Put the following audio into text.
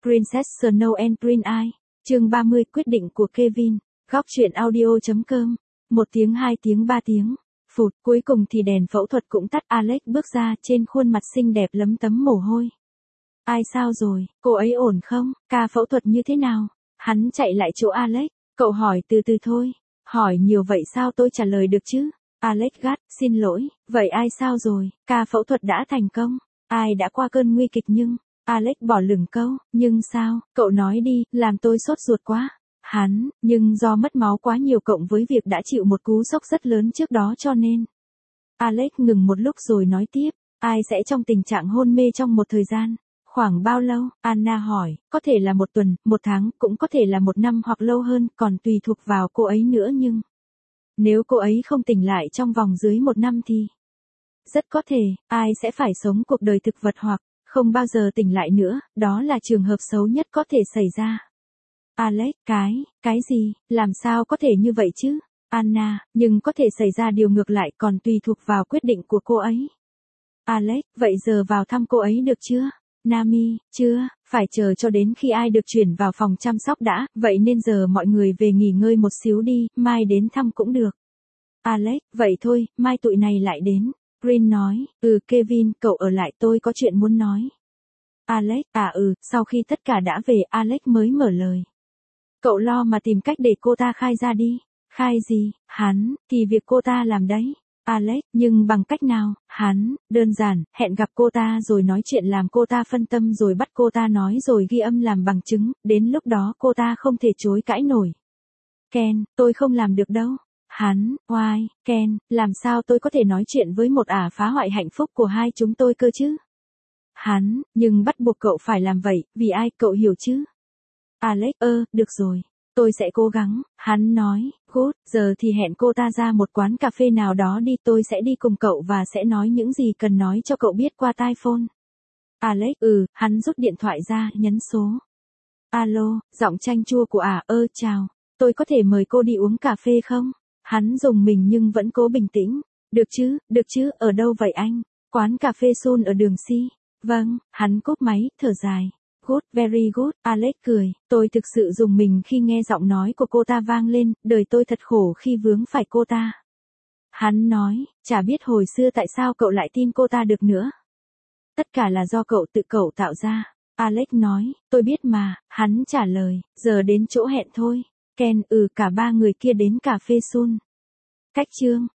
Princess Snow and Prince Ai, chương 30 quyết định của Kevin, góc truyện audio.com, 1 tiếng 2 tiếng 3 tiếng, phụt, cuối cùng thì đèn phẫu thuật cũng tắt. Alex bước ra, trên khuôn mặt xinh đẹp lấm tấm mồ hôi. Ai sao rồi, cô ấy ổn không, ca phẫu thuật như thế nào? Hắn chạy lại chỗ Alex, cậu hỏi từ từ thôi, hỏi nhiều vậy sao tôi trả lời được chứ? Alex gắt, xin lỗi, vậy ai sao rồi, ca phẫu thuật đã thành công, ai đã qua cơn nguy kịch nhưng... Alex bỏ lửng câu, nhưng sao, cậu nói đi, làm tôi sốt ruột quá. Hắn, nhưng do mất máu quá nhiều cộng với việc đã chịu một cú sốc rất lớn trước đó cho nên. Alex ngừng một lúc rồi nói tiếp, ai sẽ trong tình trạng hôn mê trong một thời gian. Khoảng bao lâu? Anna hỏi, có thể là 1 tuần, 1 tháng, cũng có thể là 1 năm hoặc lâu hơn, còn tùy thuộc vào cô ấy nữa nhưng... Nếu cô ấy không tỉnh lại trong vòng dưới 1 năm thì... Rất có thể, ai sẽ phải sống cuộc đời thực vật hoặc... không bao giờ tỉnh lại nữa, đó là trường hợp xấu nhất có thể xảy ra. Alex, cái gì, làm sao có thể như vậy chứ? Anna, nhưng có thể xảy ra điều ngược lại còn tùy thuộc vào quyết định của cô ấy. Alex, vậy giờ vào thăm cô ấy được chưa? Nami, chưa, phải chờ cho đến khi ai được chuyển vào phòng chăm sóc đã, vậy nên giờ mọi người về nghỉ ngơi một xíu đi, mai đến thăm cũng được. Alex, vậy thôi, mai tụi này lại đến. Green nói, Kevin, cậu ở lại tôi có chuyện muốn nói. Alex, sau khi tất cả đã về Alex mới mở lời. Cậu lo mà tìm cách để cô ta khai ra đi. Khai gì, hắn, thì việc cô ta làm đấy. Alex, nhưng bằng cách nào, hắn, đơn giản, hẹn gặp cô ta rồi nói chuyện làm cô ta phân tâm rồi bắt cô ta nói rồi ghi âm làm bằng chứng, đến lúc đó cô ta không thể chối cãi nổi. Ken, tôi không làm được đâu. Hắn, oai, Ken, làm sao tôi có thể nói chuyện với một ả phá hoại hạnh phúc của hai chúng tôi cơ chứ? Hắn, nhưng bắt buộc cậu phải làm vậy, vì ai, cậu hiểu chứ? Alex, được rồi, tôi sẽ cố gắng, hắn nói, good, giờ thì hẹn cô ta ra một quán cà phê nào đó đi, tôi sẽ đi cùng cậu và sẽ nói những gì cần nói cho cậu biết qua tai phone. Alex, hắn rút điện thoại ra, nhấn số. Alo, giọng chanh chua của chào, tôi có thể mời cô đi uống cà phê không? Hắn dùng mình nhưng vẫn cố bình tĩnh. Được chứ, ở đâu vậy anh? Quán cà phê Sun ở đường Si. Vâng, hắn cúp máy, thở dài. Good, very good, Alex cười. Tôi thực sự dùng mình khi nghe giọng nói của cô ta vang lên, đời tôi thật khổ khi vướng phải cô ta. Hắn nói, chả biết hồi xưa tại sao cậu lại tin cô ta được nữa. Tất cả là do cậu tạo ra. Alex nói, tôi biết mà, hắn trả lời, giờ đến chỗ hẹn thôi. Ken, cả 3 người kia đến cà phê Sun. Cách chương